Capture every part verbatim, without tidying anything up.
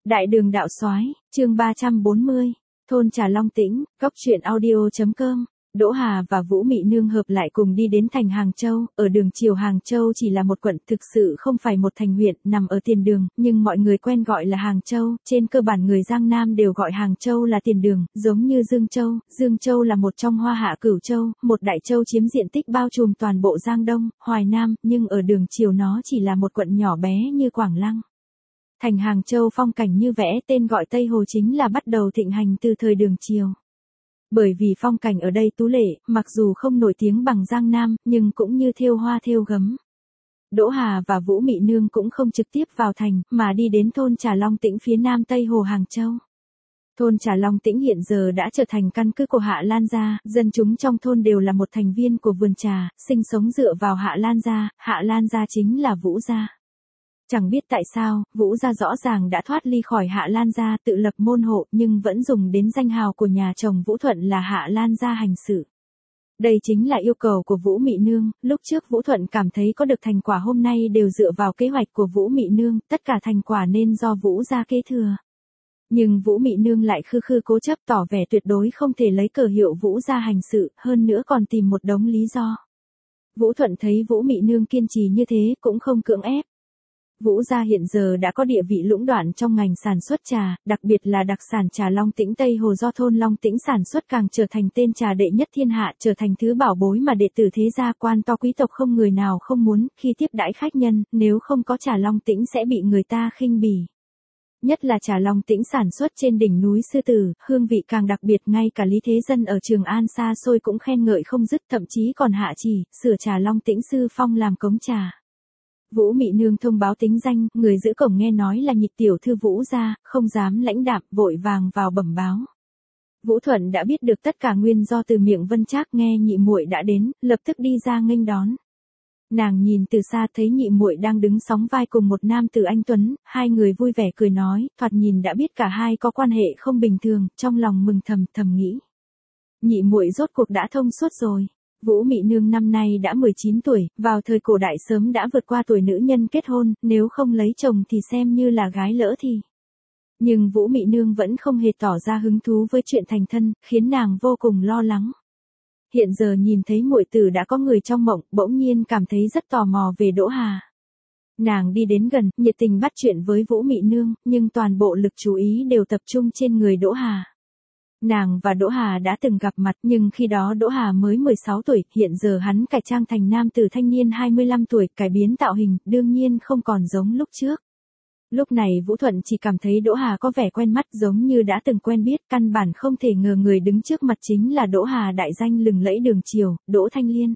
Đại đường đạo soái, chương ba trăm bốn mươi, thôn Trà Long Tĩnh, góc truyện audio.com. Đỗ Hà và Vũ Mị Nương hợp lại cùng đi đến thành Hàng Châu, ở đường chiều Hàng Châu chỉ là một quận, thực sự không phải một thành huyện, nằm ở tiền đường, nhưng mọi người quen gọi là Hàng Châu, trên cơ bản người Giang Nam đều gọi Hàng Châu là tiền đường, giống như Dương Châu. Dương Châu là một trong Hoa Hạ Cửu Châu, một đại châu chiếm diện tích bao trùm toàn bộ Giang Đông, Hoài Nam, nhưng ở đường chiều nó chỉ là một quận nhỏ bé như Quảng Lăng. Thành Hàng Châu phong cảnh như vẽ, tên gọi Tây Hồ chính là bắt đầu thịnh hành từ thời đường chiều. Bởi vì phong cảnh ở đây tú lệ, mặc dù không nổi tiếng bằng Giang Nam, nhưng cũng như thêu hoa thêu gấm. Đỗ Hà và Vũ Mị Nương cũng không trực tiếp vào thành, mà đi đến thôn Trà Long Tĩnh phía nam Tây Hồ Hàng Châu. Thôn Trà Long Tĩnh hiện giờ đã trở thành căn cứ của Hạ Lan gia, dân chúng trong thôn đều là một thành viên của vườn trà, sinh sống dựa vào Hạ Lan gia, Hạ Lan gia chính là Vũ gia. Chẳng biết tại sao, Vũ gia rõ ràng đã thoát ly khỏi Hạ Lan gia, tự lập môn hộ, nhưng vẫn dùng đến danh hào của nhà chồng Vũ Thuận là Hạ Lan gia hành sự. Đây chính là yêu cầu của Vũ Mị Nương, lúc trước Vũ Thuận cảm thấy có được thành quả hôm nay đều dựa vào kế hoạch của Vũ Mị Nương, tất cả thành quả nên do Vũ gia kế thừa. Nhưng Vũ Mị Nương lại khư khư cố chấp tỏ vẻ tuyệt đối không thể lấy cờ hiệu Vũ gia hành sự, hơn nữa còn tìm một đống lý do. Vũ Thuận thấy Vũ Mị Nương kiên trì như thế, cũng không cưỡng ép. Vũ gia hiện giờ đã có địa vị lũng đoạn trong ngành sản xuất trà, đặc biệt là đặc sản trà Long Tĩnh Tây Hồ do thôn Long Tĩnh sản xuất càng trở thành tên trà đệ nhất thiên hạ, trở thành thứ bảo bối mà đệ tử thế gia quan to quý tộc không người nào không muốn, khi tiếp đãi khách nhân, nếu không có trà Long Tĩnh sẽ bị người ta khinh bỉ. Nhất là trà Long Tĩnh sản xuất trên đỉnh núi Sư Tử, hương vị càng đặc biệt, ngay cả Lý Thế Dân ở Trường An xa xôi cũng khen ngợi không dứt, thậm chí còn hạ chỉ, sửa trà Long Tĩnh sư phong làm cống trà. Vũ Mị Nương thông báo tính danh, người giữ cổng nghe nói là nhị tiểu thư Vũ gia, không dám lãnh đạm, vội vàng vào bẩm báo. Vũ Thuận đã biết được tất cả nguyên do từ miệng Vân Trác, nghe nhị muội đã đến, lập tức đi ra nghênh đón. Nàng nhìn từ xa thấy nhị muội đang đứng sóng vai cùng một nam tử anh tuấn, hai người vui vẻ cười nói, thoạt nhìn đã biết cả hai có quan hệ không bình thường, trong lòng mừng thầm thầm nghĩ. Nhị muội rốt cuộc đã thông suốt rồi. Vũ Mị Nương năm nay đã mười chín tuổi, vào thời cổ đại sớm đã vượt qua tuổi nữ nhân kết hôn, nếu không lấy chồng thì xem như là gái lỡ thì. Nhưng Vũ Mị Nương vẫn không hề tỏ ra hứng thú với chuyện thành thân, khiến nàng vô cùng lo lắng. Hiện giờ nhìn thấy muội tử đã có người trong mộng, bỗng nhiên cảm thấy rất tò mò về Đỗ Hà. Nàng đi đến gần, nhiệt tình bắt chuyện với Vũ Mị Nương, nhưng toàn bộ lực chú ý đều tập trung trên người Đỗ Hà. Nàng và Đỗ Hà đã từng gặp mặt, nhưng khi đó Đỗ Hà mới mười sáu tuổi, hiện giờ hắn cải trang thành nam tử thanh niên hai mươi lăm tuổi, cải biến tạo hình, đương nhiên không còn giống lúc trước. Lúc này Vũ Thuận chỉ cảm thấy Đỗ Hà có vẻ quen mắt, giống như đã từng quen biết, căn bản không thể ngờ người đứng trước mặt chính là Đỗ Hà đại danh lừng lẫy đường chiều, Đỗ Thanh Liên.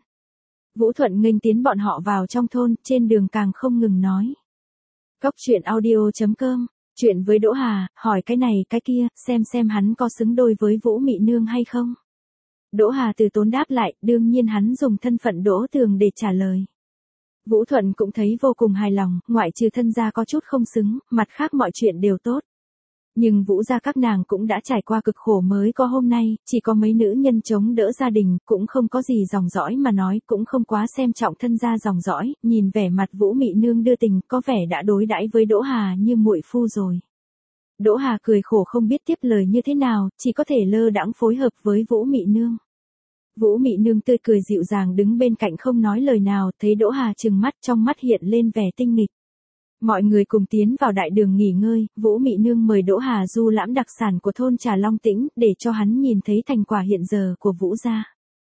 Vũ Thuận nghênh tiến bọn họ vào trong thôn, trên đường càng không ngừng nói. Góc truyện audio.com. Chuyện với Đỗ Hà, hỏi cái này cái kia, xem xem hắn có xứng đôi với Vũ Mị Nương hay không. Đỗ Hà từ tốn đáp lại, đương nhiên hắn dùng thân phận Đỗ Tường để trả lời. Vũ Thuận cũng thấy vô cùng hài lòng, ngoại trừ thân gia có chút không xứng, mặt khác mọi chuyện đều tốt. Nhưng Vũ gia các nàng cũng đã trải qua cực khổ mới có hôm nay, chỉ có mấy nữ nhân chống đỡ gia đình, cũng không có gì dòng dõi mà nói, cũng không quá xem trọng thân gia dòng dõi, nhìn vẻ mặt Vũ Mị Nương đưa tình, có vẻ đã đối đãi với Đỗ Hà như muội phu rồi. Đỗ Hà cười khổ không biết tiếp lời như thế nào, chỉ có thể lơ đãng phối hợp với Vũ Mị Nương. Vũ Mị Nương tươi cười dịu dàng đứng bên cạnh không nói lời nào, thấy Đỗ Hà trừng mắt, trong mắt hiện lên vẻ tinh nghịch. Mọi người cùng tiến vào đại đường nghỉ ngơi, Vũ Mị Nương mời Đỗ Hà du lãm đặc sản của thôn Trà Long Tĩnh, để cho hắn nhìn thấy thành quả hiện giờ của Vũ gia.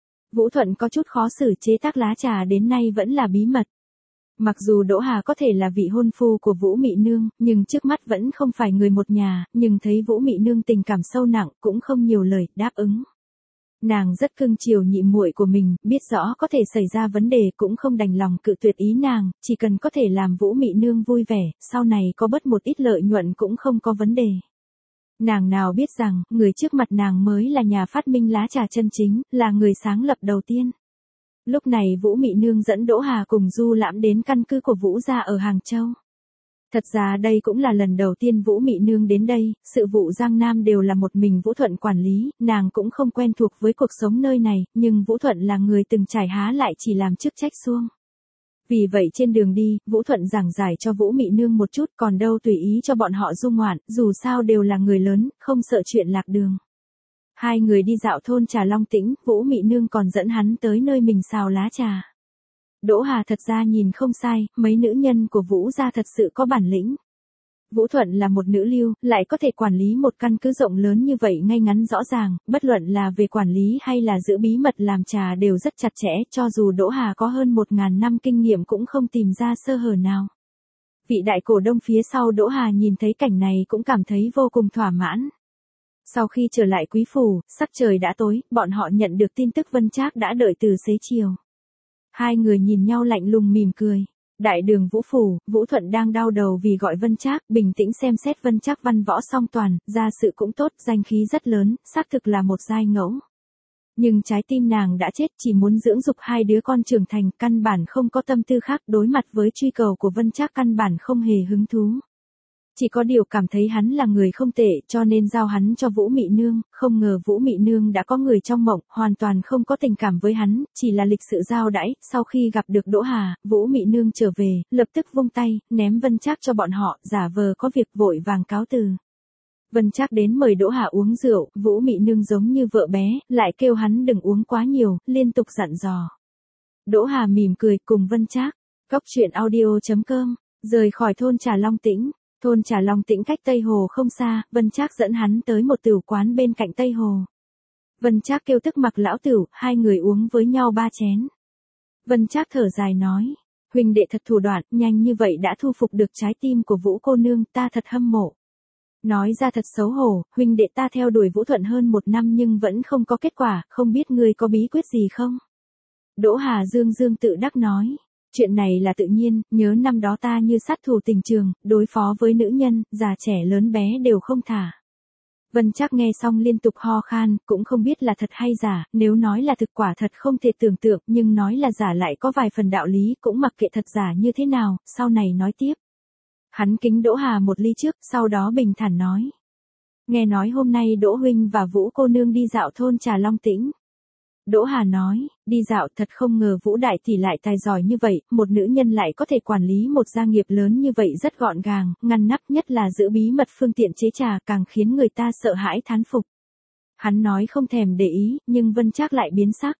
Vũ Thuận có chút khó xử, chế tác lá trà đến nay vẫn là bí mật. Mặc dù Đỗ Hà có thể là vị hôn phu của Vũ Mị Nương, nhưng trước mắt vẫn không phải người một nhà, nhưng thấy Vũ Mị Nương tình cảm sâu nặng, cũng không nhiều lời, đáp ứng. Nàng rất cưng chiều nhị muội của mình, biết rõ có thể xảy ra vấn đề cũng không đành lòng cự tuyệt ý nàng, chỉ cần có thể làm Vũ Mị Nương vui vẻ, sau này có bớt một ít lợi nhuận cũng không có vấn đề. Nàng nào biết rằng, người trước mặt nàng mới là nhà phát minh lá trà chân chính, là người sáng lập đầu tiên. Lúc này Vũ Mị Nương dẫn Đỗ Hà cùng du lãm đến căn cứ của Vũ gia ở Hàng Châu. Thật ra đây cũng là lần đầu tiên Vũ Mị Nương đến đây, sự vụ Giang Nam đều là một mình Vũ Thuận quản lý, nàng cũng không quen thuộc với cuộc sống nơi này, nhưng Vũ Thuận là người từng trải há lại chỉ làm chức trách xuông. Vì vậy trên đường đi, Vũ Thuận giảng giải cho Vũ Mị Nương một chút, còn đâu tùy ý cho bọn họ du ngoạn, dù sao đều là người lớn, không sợ chuyện lạc đường. Hai người đi dạo thôn trà Long Tĩnh, Vũ Mị Nương còn dẫn hắn tới nơi mình xào lá trà. Đỗ Hà thật ra nhìn không sai, mấy nữ nhân của Vũ gia thật sự có bản lĩnh. Vũ Thuận là một nữ lưu, lại có thể quản lý một căn cứ rộng lớn như vậy ngay ngắn rõ ràng, bất luận là về quản lý hay là giữ bí mật làm trà đều rất chặt chẽ, cho dù Đỗ Hà có hơn một ngàn năm kinh nghiệm cũng không tìm ra sơ hở nào. Vị đại cổ đông phía sau Đỗ Hà nhìn thấy cảnh này cũng cảm thấy vô cùng thỏa mãn. Sau khi trở lại quý phủ, sắc trời đã tối, bọn họ nhận được tin tức Vân Trác đã đợi từ xế chiều. Hai người nhìn nhau lạnh lùng mỉm cười. Đại đường Vũ phủ, Vũ Thuận đang đau đầu vì gọi Vân Trác, bình tĩnh xem xét Vân Trác văn võ song toàn, gia sự cũng tốt, danh khí rất lớn, xác thực là một giai ngẫu. Nhưng trái tim nàng đã chết, chỉ muốn dưỡng dục hai đứa con trưởng thành, căn bản không có tâm tư khác, đối mặt với truy cầu của Vân Trác căn bản không hề hứng thú. Chỉ có điều cảm thấy hắn là người không tệ, cho nên giao hắn cho Vũ Mị Nương, không ngờ Vũ Mị Nương đã có người trong mộng, hoàn toàn không có tình cảm với hắn, chỉ là lịch sự giao đãi. Sau khi gặp được Đỗ Hà, Vũ Mị Nương trở về, lập tức vung tay, ném Vân Trác cho bọn họ, giả vờ có việc vội vàng cáo từ. Vân Trác đến mời Đỗ Hà uống rượu, Vũ Mị Nương giống như vợ bé, lại kêu hắn đừng uống quá nhiều, liên tục dặn dò. Đỗ Hà mỉm cười cùng Vân Trác, Cốc Truyện Audio chấm com, rời khỏi thôn trà Long Tĩnh. Thôn trà Long Tĩnh cách Tây Hồ không xa, Vân Trác dẫn hắn tới một tửu quán bên cạnh Tây Hồ. Vân Trác kêu thức mặc lão tửu, hai người uống với nhau ba chén. Vân Trác thở dài nói, huynh đệ thật thủ đoạn, nhanh như vậy đã thu phục được trái tim của Vũ cô nương, ta thật hâm mộ. Nói ra thật xấu hổ, huynh đệ ta theo đuổi Vũ Thuận hơn một năm nhưng vẫn không có kết quả, không biết ngươi có bí quyết gì không? Đỗ Hà dương dương tự đắc nói. Chuyện này là tự nhiên, nhớ năm đó ta như sát thủ tình trường, đối phó với nữ nhân, già trẻ lớn bé đều không thả. Vân Trác nghe xong liên tục ho khan, cũng không biết là thật hay giả, nếu nói là thực quả thật không thể tưởng tượng, nhưng nói là giả lại có vài phần đạo lý, cũng mặc kệ thật giả như thế nào, sau này nói tiếp. Hắn kính Đỗ Hà một ly trước, sau đó bình thản nói. Nghe nói hôm nay Đỗ huynh và Vũ cô nương đi dạo thôn trà Long Tĩnh. Đỗ Hà nói, đi dạo thật không ngờ Vũ đại tỷ lại tài giỏi như vậy, một nữ nhân lại có thể quản lý một gia nghiệp lớn như vậy rất gọn gàng, ngăn nắp, nhất là giữ bí mật phương tiện chế trà càng khiến người ta sợ hãi thán phục. Hắn nói không thèm để ý, nhưng Vân Trác lại biến sắc.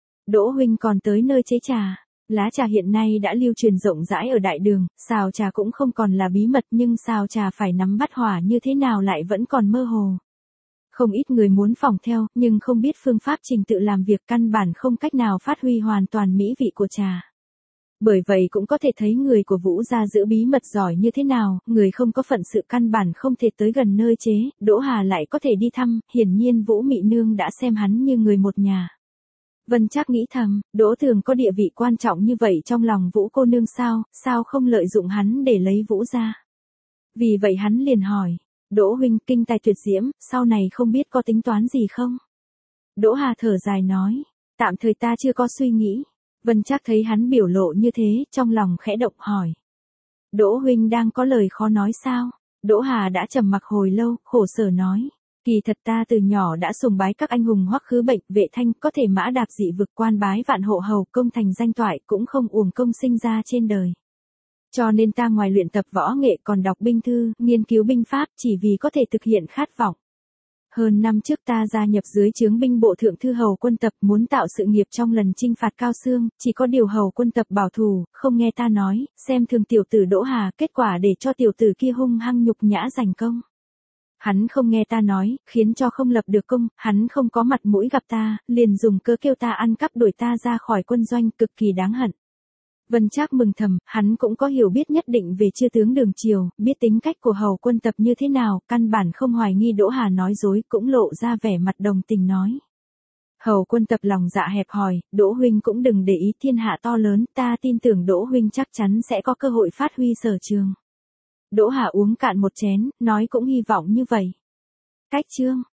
Đỗ huynh còn tới nơi chế trà. Lá trà hiện nay đã lưu truyền rộng rãi ở đại đường, xào trà cũng không còn là bí mật nhưng xào trà phải nắm bắt hỏa như thế nào lại vẫn còn mơ hồ. Không ít người muốn phỏng theo, nhưng không biết phương pháp trình tự làm việc, căn bản không cách nào phát huy hoàn toàn mỹ vị của trà. Bởi vậy cũng có thể thấy người của Vũ gia giữ bí mật giỏi như thế nào, người không có phận sự căn bản không thể tới gần nơi chế, Đỗ Hà lại có thể đi thăm, hiển nhiên Vũ Mị Nương đã xem hắn như người một nhà. Vân Trác nghĩ thầm, Đỗ Thường có địa vị quan trọng như vậy trong lòng Vũ cô nương sao, sao không lợi dụng hắn để lấy Vũ gia. Vì vậy hắn liền hỏi. Đỗ huynh kinh tài tuyệt diễm, sau này không biết có tính toán gì không? Đỗ Hà thở dài nói, tạm thời ta chưa có suy nghĩ. Vân Trác thấy hắn biểu lộ như thế, trong lòng khẽ động hỏi. Đỗ huynh đang có lời khó nói sao? Đỗ Hà đã trầm mặc hồi lâu, khổ sở nói. Kỳ thật ta từ nhỏ đã sùng bái các anh hùng Hoắc Khứ Bệnh, Vệ Thanh, có thể mã đạp dị vực, quan bái vạn hộ hầu, công thành danh toại, cũng không uổng công sinh ra trên đời. Cho nên ta ngoài luyện tập võ nghệ còn đọc binh thư, nghiên cứu binh pháp, chỉ vì có thể thực hiện khát vọng. Hơn năm trước ta gia nhập dưới trướng binh bộ thượng thư hầu quân tập, muốn tạo sự nghiệp trong lần chinh phạt Cao Xương, chỉ có điều hầu quân tập bảo thủ, không nghe ta nói, xem thường tiểu tử Đỗ Hà, kết quả để cho tiểu tử kia hung hăng nhục nhã giành công. Hắn không nghe ta nói, khiến cho không lập được công, hắn không có mặt mũi gặp ta, liền dùng cơ kêu ta ăn cắp đuổi ta ra khỏi quân doanh, cực kỳ đáng hận. Vân Trác mừng thầm, hắn cũng có hiểu biết nhất định về chư tướng Đường Triều, biết tính cách của hầu quân tập như thế nào, căn bản không hoài nghi Đỗ Hà nói dối, cũng lộ ra vẻ mặt đồng tình nói. Hầu quân tập lòng dạ hẹp hòi, Đỗ huynh cũng đừng để ý, thiên hạ to lớn, ta tin tưởng Đỗ huynh chắc chắn sẽ có cơ hội phát huy sở trường. Đỗ Hà uống cạn một chén, nói cũng hy vọng như vậy. Cách chương